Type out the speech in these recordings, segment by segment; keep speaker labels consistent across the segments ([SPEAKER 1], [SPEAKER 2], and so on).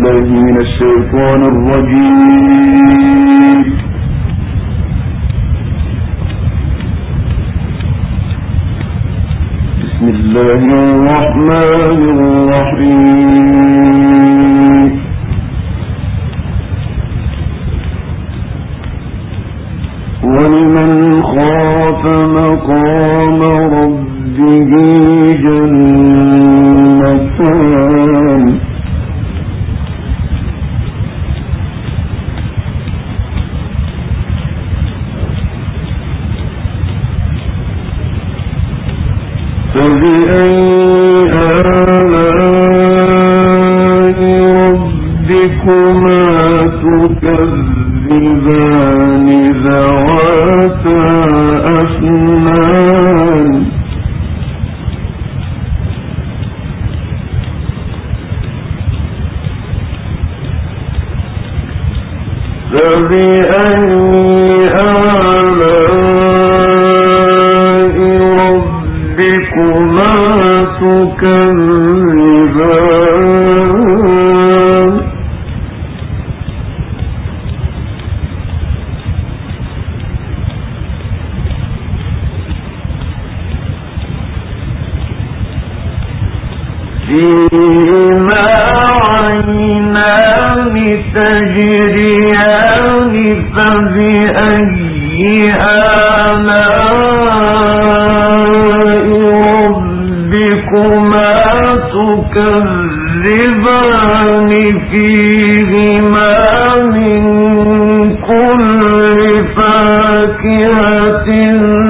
[SPEAKER 1] بالله من الشيطان الرجيم. بسم الله الرحمن الرحيم. ولمن خاف مقام ربه جنتان فبأي آلاء ربكما تكذبان ذواتا أفنان فبأي آلاء ربكما تكذبان فيهما عينان تجريان فبأي آلاء ربكما تكذبان فيهما من كل فاكهة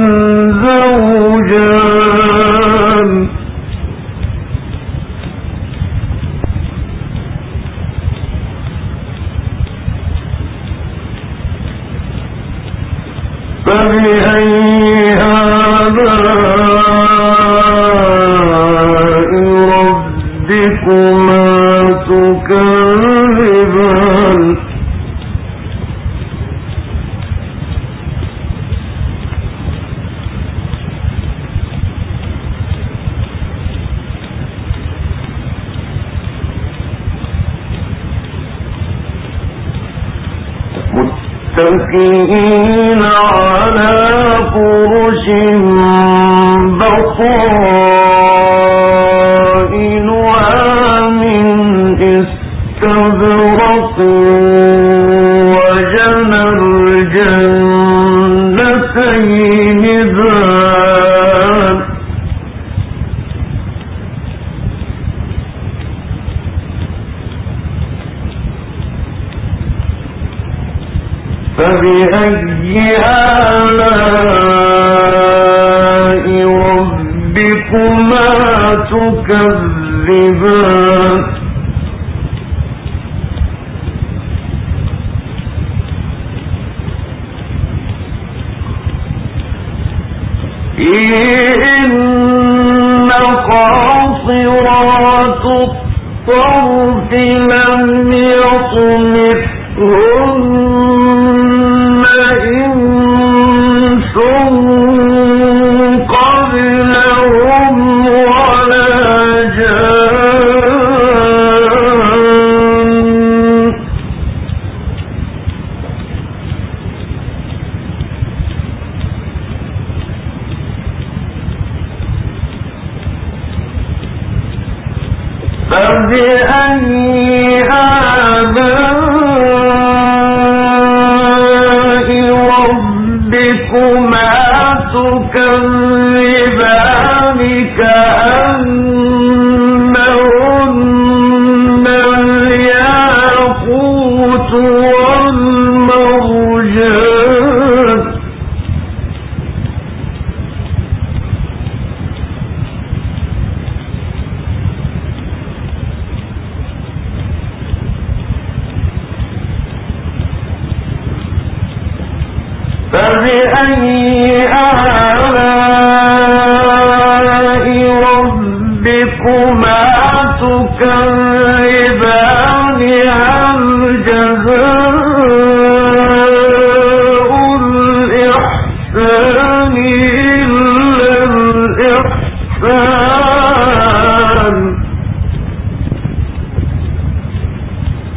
[SPEAKER 1] زوجان فبأي آلاء ربكما تكذبان متكئين على فرش بطائنها من استبرق وجنى الجنتين دان فبأي آلاء ربكما تكذبان إن قاصرات الطرف لم يطمثهن إنس قبلهم ولا جان فبأي آلاء ربكما تكذبان كأنهن الياقوت والمرجان فبأي آلاء ربكما تكذبان هل جزاء الإحسان إلا الإحسان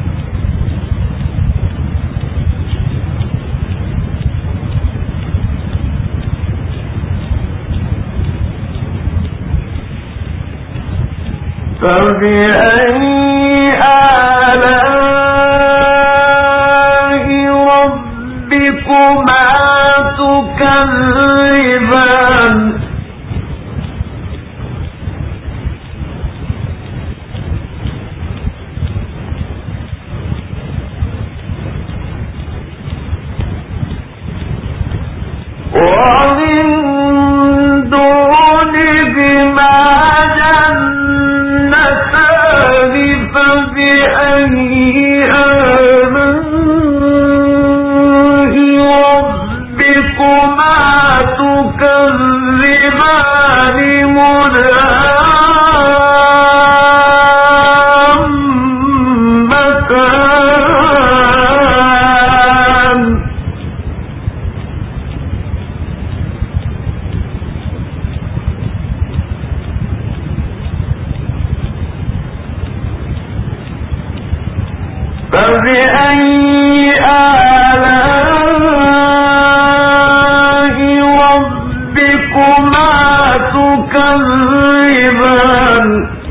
[SPEAKER 1] فبأي آلاء ربكما تكذبان ومن دونهما جنتان فبأي آلاء ربكما تكذبان مدهامتان فبأي آلاء ربكما تكذبان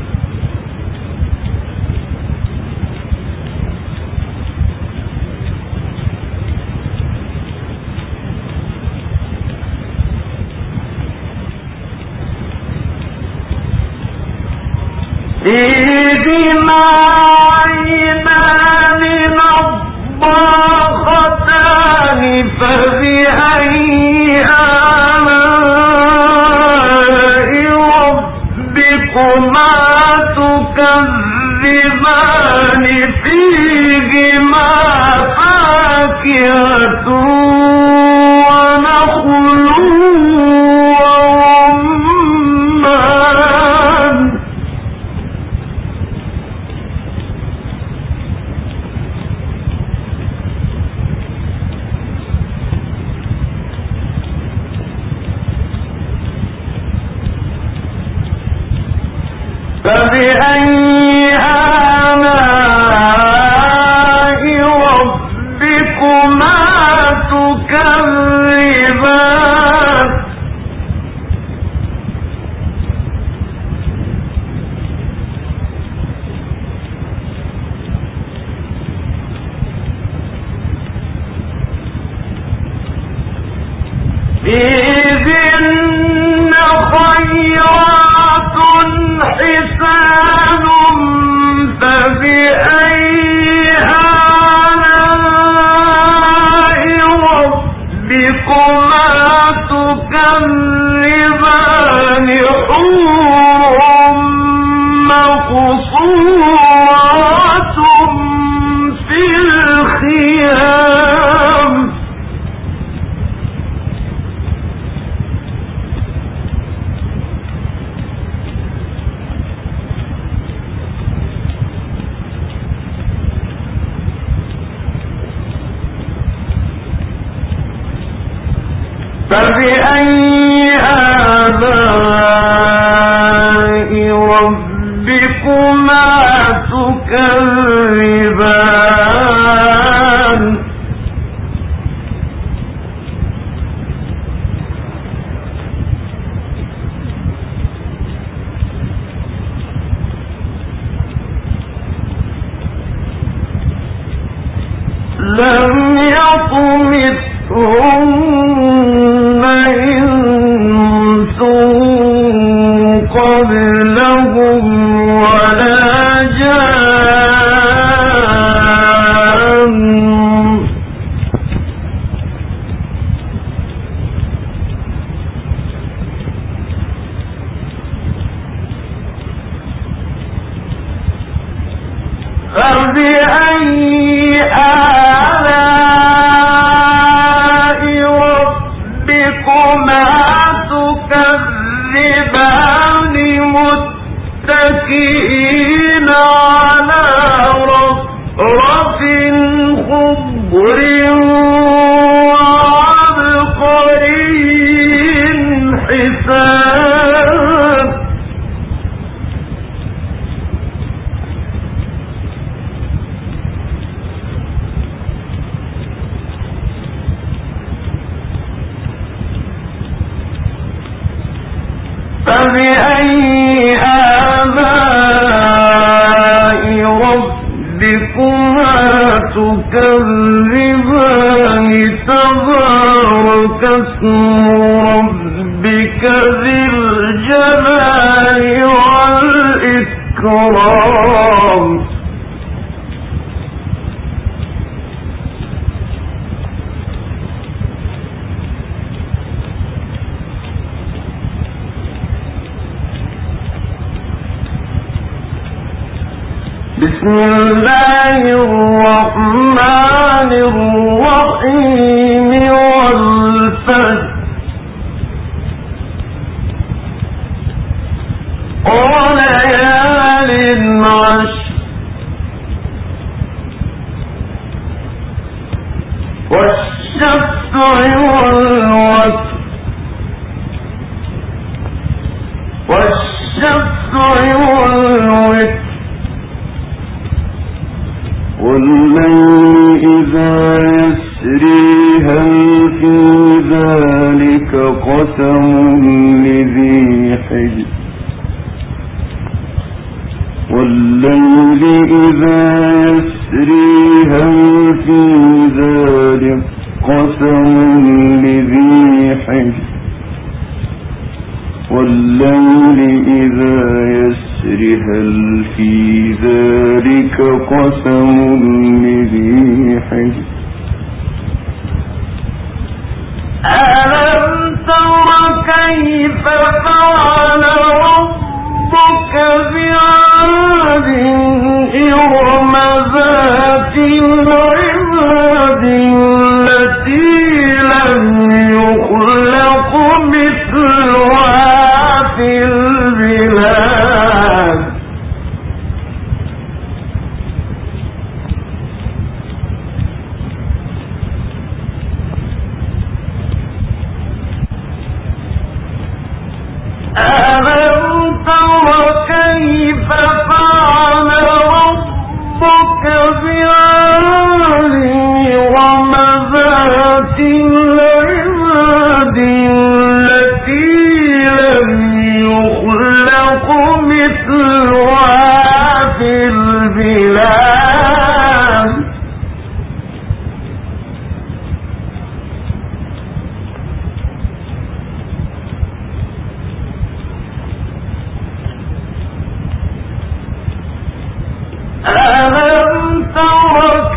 [SPEAKER 1] فيهما عينان نضاختان فبأي آلاء ربكما تكذبان فيهما فاكهة ونخل ورمان فبأي آلاء ربكما تكذبان فيهن خيرات حسان فبأي آلاء ربكما تكذبان حور مقصورات في الخيام فبأي آلاء ربكما تكذبان لم يطمثهن إنس قبلهم ولا جان فبأي آلاء ربكما تكذبان متكئين على رفرف خضر وعبقري حسان فبأي آلاء اسم ربك ذي الجلال والإكرام بسم الله الرحمن الرحيم والفجر وليال عشر والشفع والوتر والوتر والليل إذا يسري هل في ذلك قسم لذي حجر والليل إذا يسري هل في ذلك قسم لذي حجر والليل إذا يسري هل في ذلك قسم لذي حجر ألم تر كيف فعل ربك بعاد إرم ذات العماد التي لم يخلق مثلها في البلاد ألم تر كيف فعل ربك بعاد إرم ذات العماد التي لم يخلق مثلها في البلاد ألم تر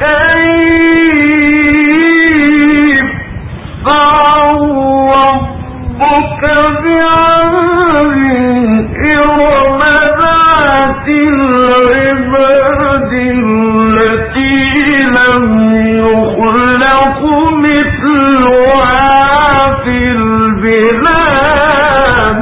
[SPEAKER 1] كيف فعل ربك بعاد إرم ذات العماد التي لم يخلق مثلها في البلاد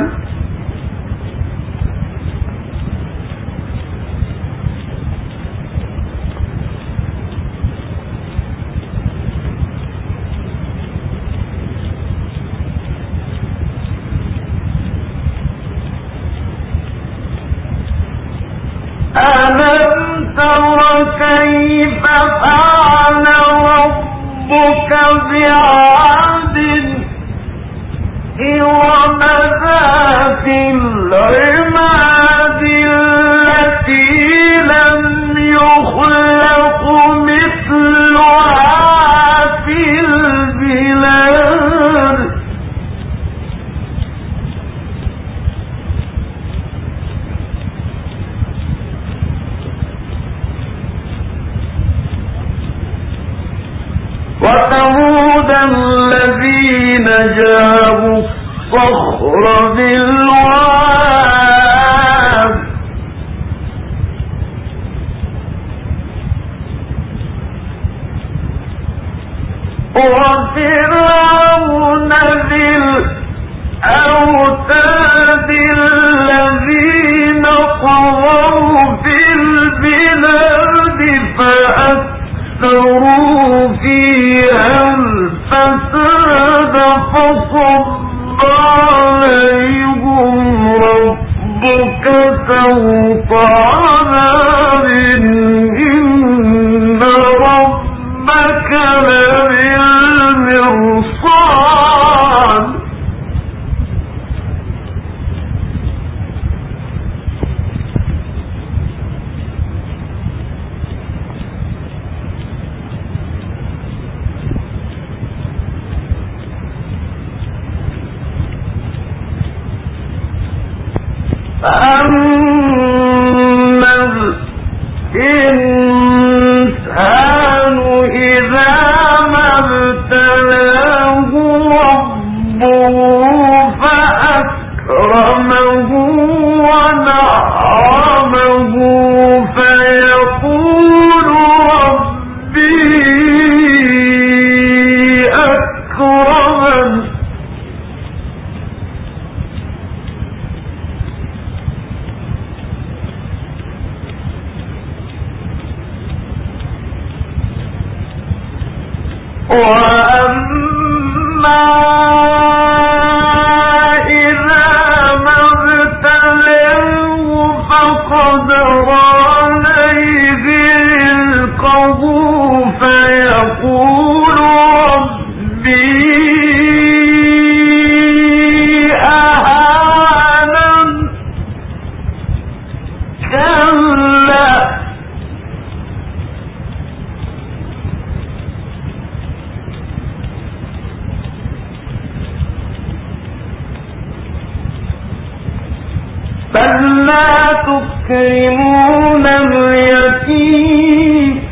[SPEAKER 1] ألم تر كيف فعل ربك بعاد إرم ذات العماد التي لم يخلق مثلها في البلاد وثمود الذين جابوا الصخر بالواد وفرعون ذي الأوتاد الذين طغوا في البلاد فأكثروا فيها الفساد فصب عليهم ربك سوط عذاب إن ربك لبالمرصاد بل لا تكرمون اليتيم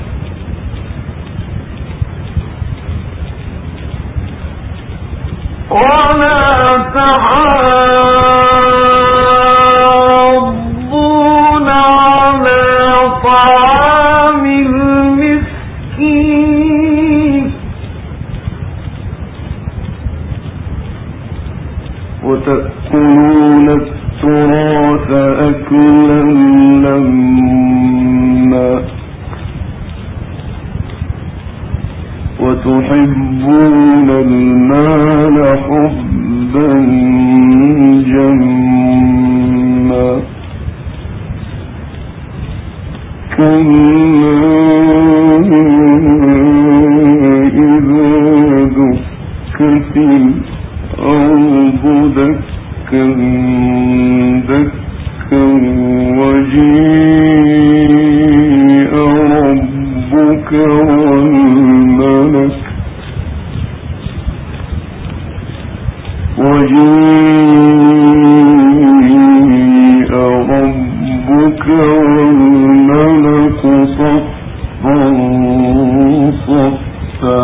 [SPEAKER 1] ولا تحاضون على طعام المسكين وتأكلون التراث أكلا لما وتحبون المال حبا جما كلا إذا دكت الأرض دكا دكا وجيء ربك والملك صفا صفا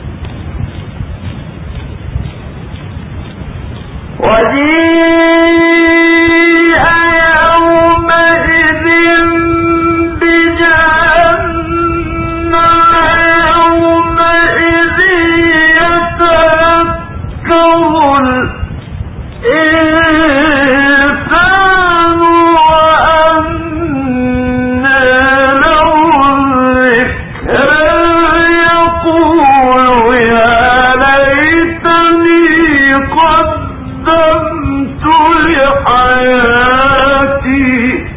[SPEAKER 1] وجيء يومئذ بجهنم يومئذ يتذكر الإنسان وأنى له الذكرى يقول يا ليتني قدمت لحياتي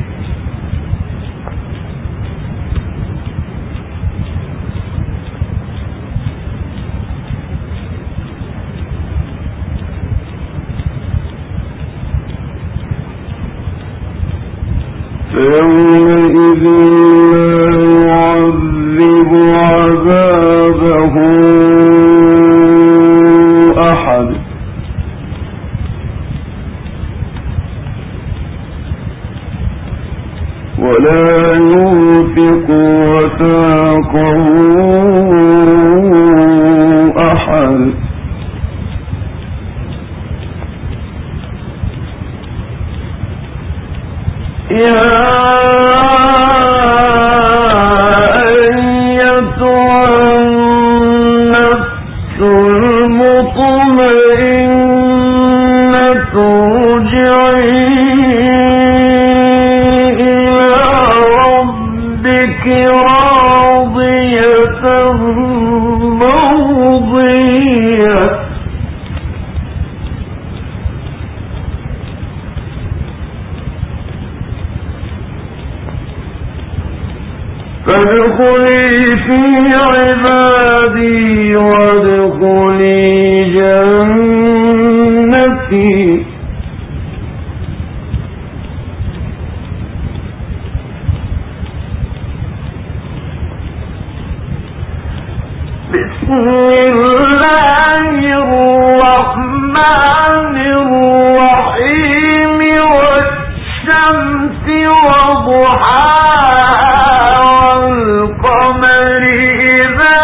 [SPEAKER 1] فيومئذ لا يعذب عذابه أحد ولا يوثق وثاقه أحد يا أيتها النفس المطمئنة ارجعي إلى ربك راضية مرضية فادخلي في عبادي وادخلي جنتي بسم الله الرحمن الرحيم والشمس وضحاها والقمر إذا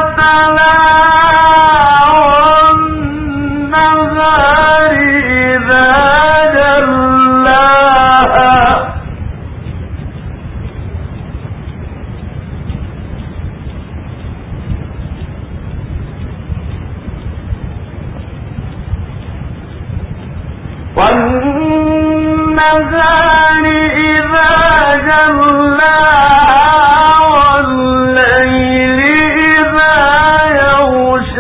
[SPEAKER 1] تلاها والنهار إذا جلاها والنهار إذا جلاها والليل إذا يغشاها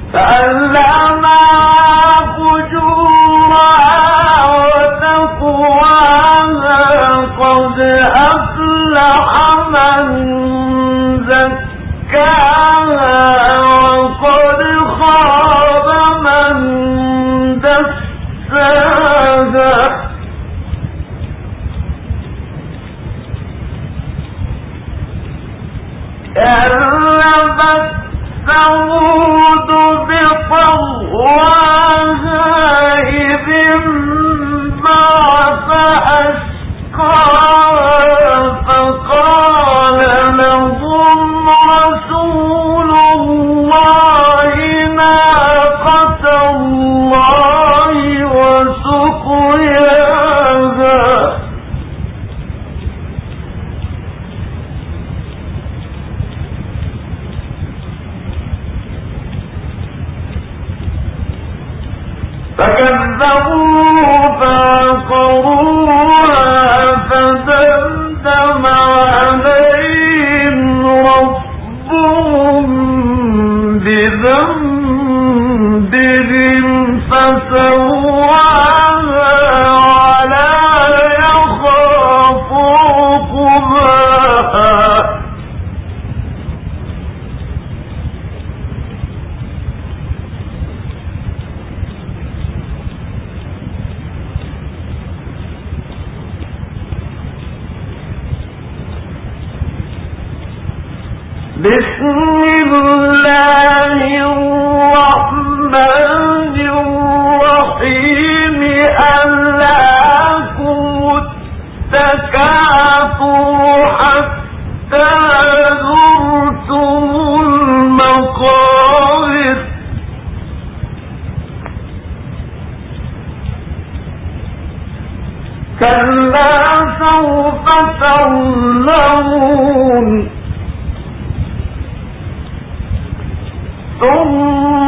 [SPEAKER 1] بسم الله الرحمن الرحيم ألهاكم التكاثر حتى زرتم المقابر كلا سوف تعلمون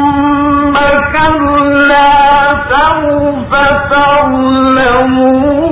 [SPEAKER 1] ثم كلا سوف تعلمون